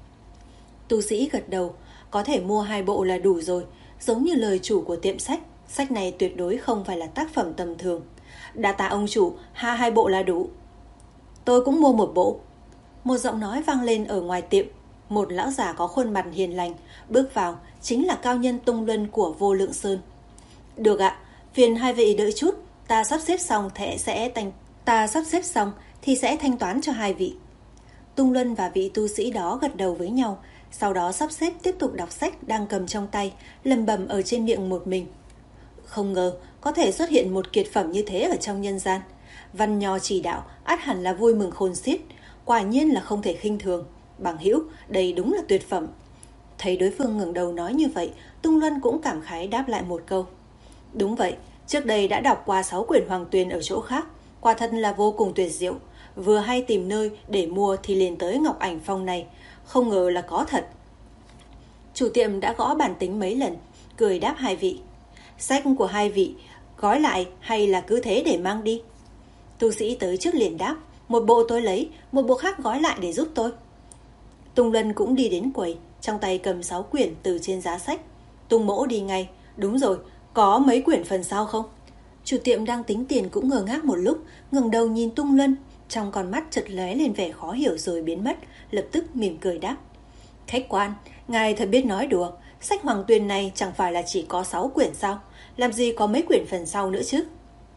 Tu sĩ gật đầu, có thể mua hai bộ là đủ rồi. Giống như lời chủ của tiệm sách, sách này tuyệt đối không phải là tác phẩm tầm thường. Đa tạ ông chủ, hạ hai bộ là đủ. Tôi cũng mua một bộ. Một giọng nói vang lên ở ngoài tiệm. Một lão già có khuôn mặt hiền lành bước vào, chính là cao nhân Tung Luân của Vô Lượng Sơn. Được ạ, phiền hai vị đợi chút, ta sắp xếp xong thẻ sẽ thanh ta sắp xếp xong thì sẽ thanh toán cho hai vị. Tung Luân và vị tu sĩ đó gật đầu với nhau, sau đó sắp xếp tiếp tục đọc sách đang cầm trong tay, lầm bầm ở trên miệng một mình. Không ngờ có thể xuất hiện một kiệt phẩm như thế ở trong nhân gian. Văn nho chỉ đạo, ắt hẳn là vui mừng khôn xiết, quả nhiên là không thể khinh thường. Bằng hữu, đây đúng là tuyệt phẩm. Thấy đối phương ngẩng đầu nói như vậy, Tung Luân cũng cảm khái đáp lại một câu. Đúng vậy, trước đây đã đọc qua sáu quyển Hoàng Tuyền ở chỗ khác, quả thật là vô cùng tuyệt diệu. Vừa hay tìm nơi để mua thì liền tới Ngọc Ảnh Phong này, không ngờ là có thật. Chủ tiệm đã gõ bản tính mấy lần, cười đáp hai vị. Sách của hai vị gói lại hay là cứ thế để mang đi? Tu sĩ tới trước liền đáp, một bộ tôi lấy, một bộ khác gói lại để giúp tôi. Tung Luân cũng đi đến quầy, trong tay cầm sáu quyển từ trên giá sách. Tung mỗ đi ngay, đúng rồi, có mấy quyển phần sau không? Chủ tiệm đang tính tiền cũng ngơ ngác một lúc, ngẩng đầu nhìn Tung Luân, trong con mắt chợt lóe lên vẻ khó hiểu rồi biến mất, lập tức mỉm cười đáp. Khách quan, ngài thật biết nói đùa, sách Hoàng Tuyền này chẳng phải là chỉ có sáu quyển sao? Làm gì có mấy quyển phần sau nữa chứ?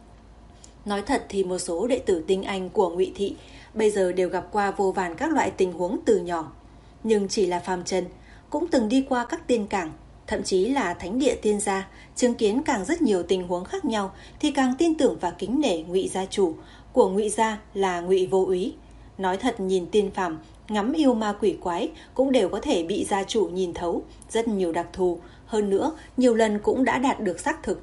Nói thật thì một số đệ tử tinh anh của Ngụy Thị bây giờ đều gặp qua vô vàn các loại tình huống từ nhỏ, nhưng chỉ là phàm trần, cũng từng đi qua các tiên cảng, thậm chí là thánh địa tiên gia, chứng kiến càng rất nhiều tình huống khác nhau thì càng tin tưởng và kính nể Ngụy gia chủ của Ngụy gia là Ngụy Vô Úy. Nói thật, nhìn tiên phàm, ngắm yêu ma quỷ quái cũng đều có thể bị gia chủ nhìn thấu, rất nhiều đặc thù, hơn nữa nhiều lần cũng đã đạt được xác thực.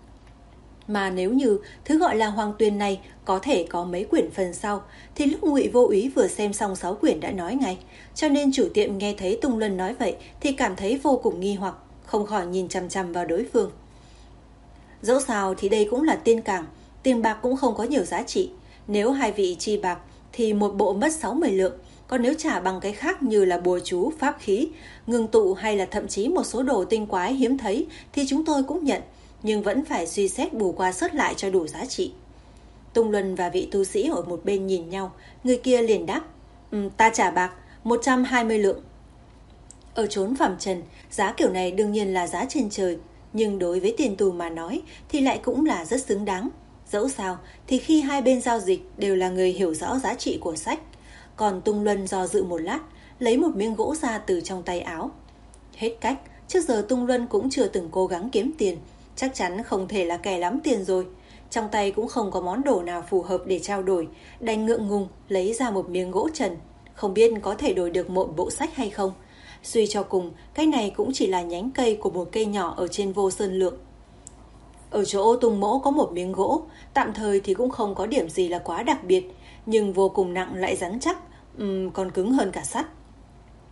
Mà nếu như thứ gọi là Hoàng Tuyền này có thể có mấy quyển phần sau, thì lúc Ngụy Vô Úy vừa xem xong sáu quyển đã nói ngay, cho nên chủ tiệm nghe thấy Tung Luân nói vậy thì cảm thấy vô cùng nghi hoặc, không khỏi nhìn chằm chằm vào đối phương. Dẫu sao thì đây cũng là tiên cảng, tiền bạc cũng không có nhiều giá trị, nếu hai vị chi bạc thì một bộ mất sáu mươi lượng, còn nếu trả bằng cái khác như là bùa chú, pháp khí, ngưng tụ hay là thậm chí một số đồ tinh quái hiếm thấy thì chúng tôi cũng nhận, nhưng vẫn phải suy xét bù qua sớt lại cho đủ giá trị. Tung Luân và vị tu sĩ ở một bên nhìn nhau, người kia liền đáp, um, ta trả bạc, một trăm hai mươi lượng. Ở chốn phàm trần, giá kiểu này đương nhiên là giá trên trời, nhưng đối với tiền tù mà nói thì lại cũng là rất xứng đáng. Dẫu sao thì khi hai bên giao dịch đều là người hiểu rõ giá trị của sách. Còn Tung Luân do dự một lát, lấy một miếng gỗ ra từ trong tay áo. Hết cách, trước giờ Tung Luân cũng chưa từng cố gắng kiếm tiền, chắc chắn không thể là kẻ lắm tiền rồi. Trong tay cũng không có món đồ nào phù hợp để trao đổi, đành ngượng ngùng lấy ra một miếng gỗ trần, không biết có thể đổi được một bộ sách hay không. Suy cho cùng, cái này cũng chỉ là nhánh cây của một cây nhỏ ở trên Vô Sơn Lượng. Ở chỗ Tung mỗ có một miếng gỗ, tạm thời thì cũng không có điểm gì là quá đặc biệt, nhưng vô cùng nặng lại rắn chắc, um, còn cứng hơn cả sắt.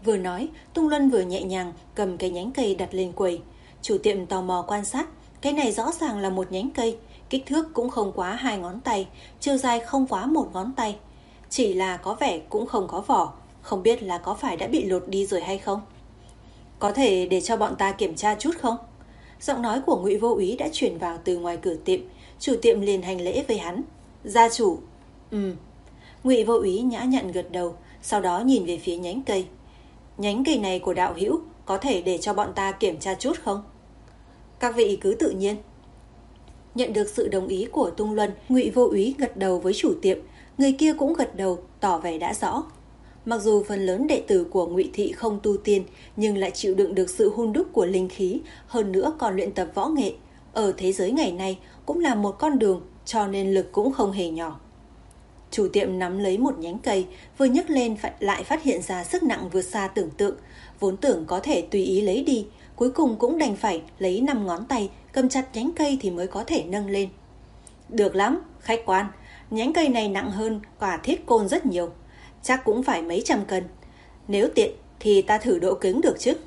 Vừa nói, Tung Luân vừa nhẹ nhàng cầm cái nhánh cây đặt lên quầy. Chủ tiệm tò mò quan sát, cái này rõ ràng là một nhánh cây, kích thước cũng không quá hai ngón tay, chiều dài không quá một ngón tay. Chỉ là có vẻ cũng không có vỏ, không biết là có phải đã bị lột đi rồi hay không. Có thể để cho bọn ta kiểm tra chút không? Giọng nói của Ngụy Vô Úy đã truyền vào từ ngoài cửa tiệm. Chủ tiệm liền hành lễ với hắn. Gia chủ. Ừ. Ngụy Vô Úy nhã nhặn gật đầu, sau đó nhìn về phía nhánh cây. Nhánh cây này của đạo hữu, có thể để cho bọn ta kiểm tra chút không? Các vị cứ tự nhiên. Nhận được sự đồng ý của Tung Luân, Ngụy Vô Úy gật đầu với chủ tiệm, người kia cũng gật đầu, tỏ vẻ đã rõ. Mặc dù phần lớn đệ tử của Ngụy thị không tu tiên, nhưng lại chịu đựng được sự hun đúc của linh khí, hơn nữa còn luyện tập võ nghệ. Ở thế giới ngày nay cũng là một con đường, cho nên lực cũng không hề nhỏ. Chủ tiệm nắm lấy một nhánh cây, vừa nhấc lên lại phát hiện ra sức nặng vượt xa tưởng tượng. Vốn tưởng có thể tùy ý lấy đi, cuối cùng cũng đành phải lấy năm ngón tay cầm chặt nhánh cây thì mới có thể nâng lên. Được lắm, khách quan, nhánh cây này nặng hơn quả thiết côn rất nhiều, chắc cũng phải mấy trăm cân. Nếu tiện thì ta thử độ cứng được chứ?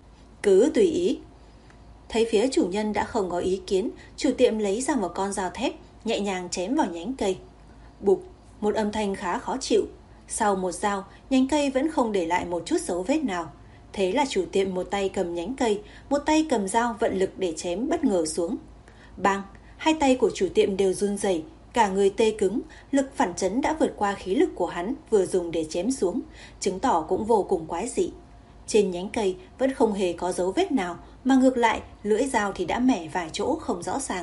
Cứ tùy ý. Thấy phía chủ nhân đã không có ý kiến, chủ tiệm lấy ra một con dao thép, nhẹ nhàng chém vào nhánh cây. Bụp, một âm thanh khá khó chịu. Sau một dao, nhánh cây vẫn không để lại một chút dấu vết nào. Thế là chủ tiệm một tay cầm nhánh cây, một tay cầm dao vận lực để chém bất ngờ xuống. Bang, hai tay của chủ tiệm đều run rẩy, cả người tê cứng, lực phản chấn đã vượt qua khí lực của hắn vừa dùng để chém xuống, chứng tỏ cũng vô cùng quái dị. Trên nhánh cây vẫn không hề có dấu vết nào, mà ngược lại, lưỡi dao thì đã mẻ vài chỗ không rõ ràng.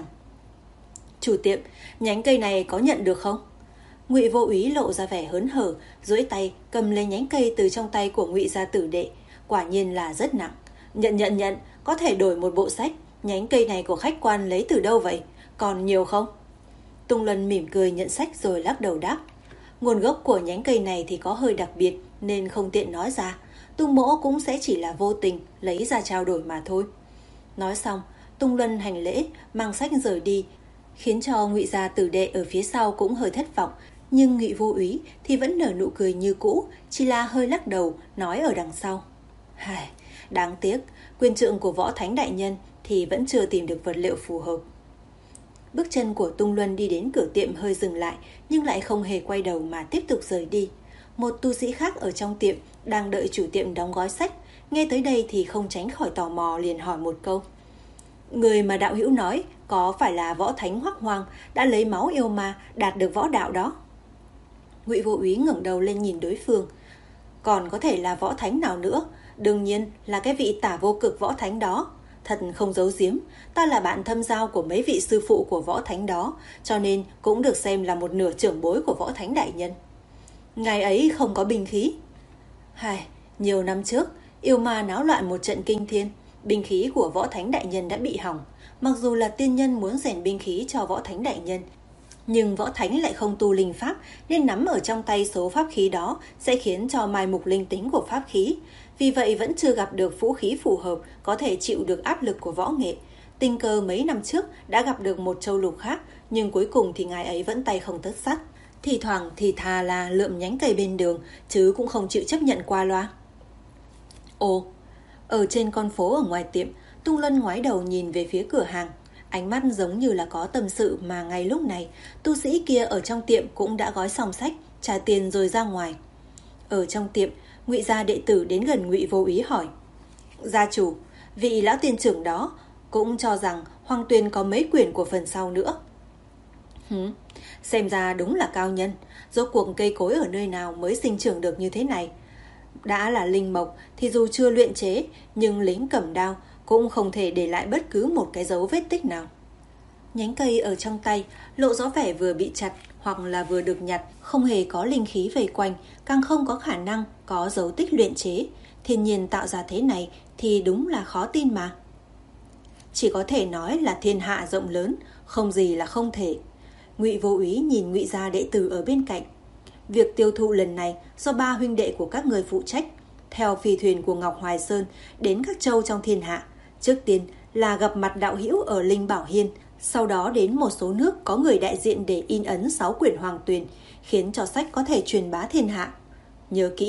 Chủ tiệm, nhánh cây này có nhận được không? Ngụy Vô Úy lộ ra vẻ hớn hở, duỗi tay cầm lấy nhánh cây từ trong tay của Ngụy gia tử đệ. Quả nhiên là rất nặng. Nhận nhận nhận, có thể đổi một bộ sách. Nhánh cây này của khách quan lấy từ đâu vậy? Còn nhiều không? Tung Luân mỉm cười nhận sách rồi lắc đầu đáp. Nguồn gốc của nhánh cây này thì có hơi đặc biệt nên không tiện nói ra. Tung mỗ cũng sẽ chỉ là vô tình lấy ra trao đổi mà thôi. Nói xong, Tung Luân hành lễ, mang sách rời đi, khiến cho Ngụy gia tử đệ ở phía sau cũng hơi thất vọng. Nhưng Ngụy Vô Úy thì vẫn nở nụ cười như cũ, chỉ là hơi lắc đầu, nói ở đằng sau. Hài, đáng tiếc, quyền trượng của Võ Thánh đại nhân thì vẫn chưa tìm được vật liệu phù hợp. Bước chân của Tung Luân đi đến cửa tiệm hơi dừng lại, nhưng lại không hề quay đầu mà tiếp tục rời đi. Một tu sĩ khác ở trong tiệm đang đợi chủ tiệm đóng gói sách, nghe tới đây thì không tránh khỏi tò mò, liền hỏi một câu. Người mà đạo hữu nói có phải là Võ Thánh Hoắc Hoang đã lấy máu yêu ma đạt được võ đạo đó? Ngụy Vô Úy ngẩng đầu lên nhìn đối phương. Còn có thể là Võ Thánh nào nữa? Đương nhiên là cái vị Tả Vô Cực Võ Thánh đó. Thật không giấu giếm, ta là bạn thâm giao của mấy vị sư phụ của Võ Thánh đó, cho nên cũng được xem là một nửa trưởng bối của Võ Thánh đại nhân. Ngày ấy không có binh khí. Hài, nhiều năm trước, yêu ma náo loạn một trận kinh thiên, binh khí của Võ Thánh đại nhân đã bị hỏng. Mặc dù là tiên nhân muốn rèn binh khí cho Võ Thánh đại nhân, nhưng Võ Thánh lại không tu linh pháp, nên nắm ở trong tay số pháp khí đó sẽ khiến cho mai mục linh tính của pháp khí. Vì vậy vẫn chưa gặp được vũ khí phù hợp có thể chịu được áp lực của võ nghệ. Tình cờ mấy năm trước đã gặp được một châu lục khác, nhưng cuối cùng thì ngài ấy vẫn tay không tất sắt. Thì thoảng thì thà là lượm nhánh cây bên đường, chứ cũng không chịu chấp nhận qua loa. Ồ, ở trên con phố ở ngoài tiệm, Tung Luân ngoái đầu nhìn về phía cửa hàng. Ánh mắt giống như là có tâm sự mà ngay lúc này, tu sĩ kia ở trong tiệm cũng đã gói xong sách, trả tiền rồi ra ngoài. Ở trong tiệm, Ngụy gia đệ tử đến gần Ngụy Vô Úy hỏi. Gia chủ, vị lão tiên trưởng đó cũng cho rằng Hoàng Tuyền có mấy quyển của phần sau nữa. Hứ, xem ra đúng là cao nhân, rốt cuộc cây cối ở nơi nào mới sinh trưởng được như thế này. Đã là linh mộc thì dù chưa luyện chế, nhưng lính cầm đao cũng không thể để lại bất cứ một cái dấu vết tích nào. Nhánh cây ở trong tay lộ rõ vẻ vừa bị chặt hoặc là vừa được nhặt, không hề có linh khí vây quanh, càng không có khả năng có dấu tích luyện chế. Thiên nhiên tạo ra thế này thì đúng là khó tin mà. Chỉ có thể nói là thiên hạ rộng lớn, không gì là không thể. Ngụy Vô Úy nhìn Ngụy gia đệ tử ở bên cạnh. Việc tiêu thụ lần này do ba huynh đệ của các người phụ trách, theo phi thuyền của Ngọc Hoài Sơn đến các châu trong thiên hạ. Trước tiên là gặp mặt đạo hữu ở Linh Bảo Hiên, sau đó đến một số nước có người đại diện để in ấn sáu quyển Hoàng Tuyền, khiến cho sách có thể truyền bá thiên hạ. Nhớ kỹ,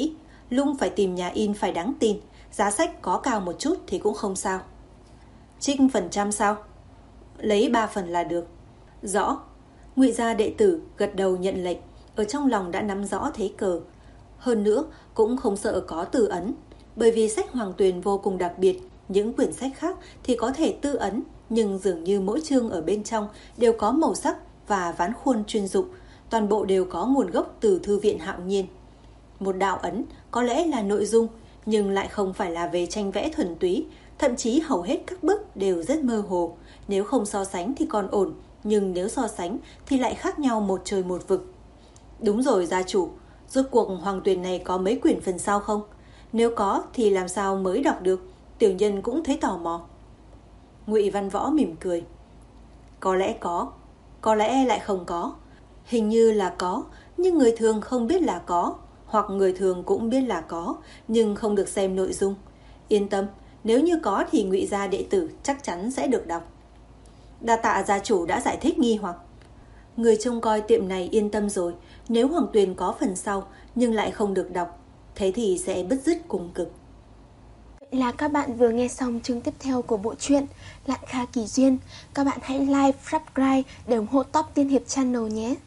Lung phải tìm nhà in phải đáng tin, giá sách có cao một chút thì cũng không sao. Trích phần trăm sao? Lấy ba phần là được. Rõ. Ngụy gia đệ tử gật đầu nhận lệnh, ở trong lòng đã nắm rõ thế cờ. Hơn nữa cũng không sợ có tư ấn, bởi vì sách Hoàng Tuyền vô cùng đặc biệt. Những quyển sách khác thì có thể tư ấn, nhưng dường như mỗi chương ở bên trong đều có màu sắc và ván khuôn chuyên dụng, toàn bộ đều có nguồn gốc từ thư viện Hạo Nhiên. Một đạo ấn có lẽ là nội dung, nhưng lại không phải là về tranh vẽ thuần túy, thậm chí hầu hết các bức đều rất mơ hồ. Nếu không so sánh thì còn ổn, nhưng nếu so sánh thì lại khác nhau một trời một vực. Đúng rồi gia chủ, rốt cuộc Hoàng Tuyền này có mấy quyển phần sau không? Nếu có thì làm sao mới đọc được? Tiểu nhân cũng thấy tò mò. Ngụy Văn Võ mỉm cười. Có lẽ có, có lẽ lại không có. Hình như là có, nhưng người thường không biết là có, hoặc người thường cũng biết là có, nhưng không được xem nội dung. Yên tâm, nếu như có thì Ngụy gia đệ tử chắc chắn sẽ được đọc. Đa tạ gia chủ đã giải thích nghi hoặc. Người trông coi tiệm này yên tâm rồi, nếu Hoàng Tuyền có phần sau nhưng lại không được đọc, thế thì sẽ bứt rứt cùng cực. Vậy là các bạn vừa nghe xong chương tiếp theo của bộ truyện Lạn Kha Kỳ Duyên. Các bạn hãy like, subscribe để ủng hộ Top Tiên Hiệp Channel nhé.